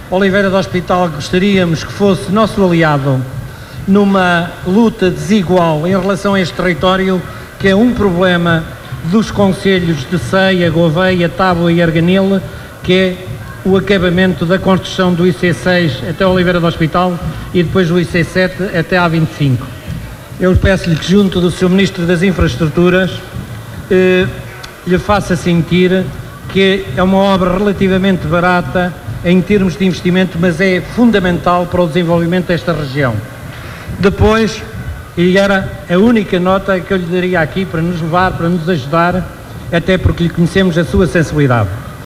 Oliveira do Hospital gostaríamos que fosse nosso aliado numa luta desigual em relação a este território, que é um problema dos concelhos de Ceia, Gouveia, Tábua e Arganil, que é o acabamento da construção do IC6 até Oliveira do Hospital e depois do IC7 até à 25. Eu peço-lhe que, junto do Sr. Ministro das Infraestruturas, lhe faça sentir que é uma obra relativamente barata em termos de investimento, mas é fundamental para o desenvolvimento desta região. Depois, e era a única nota que eu lhe daria aqui para nos levar, para nos ajudar, até porque lhe conhecemos a sua sensibilidade.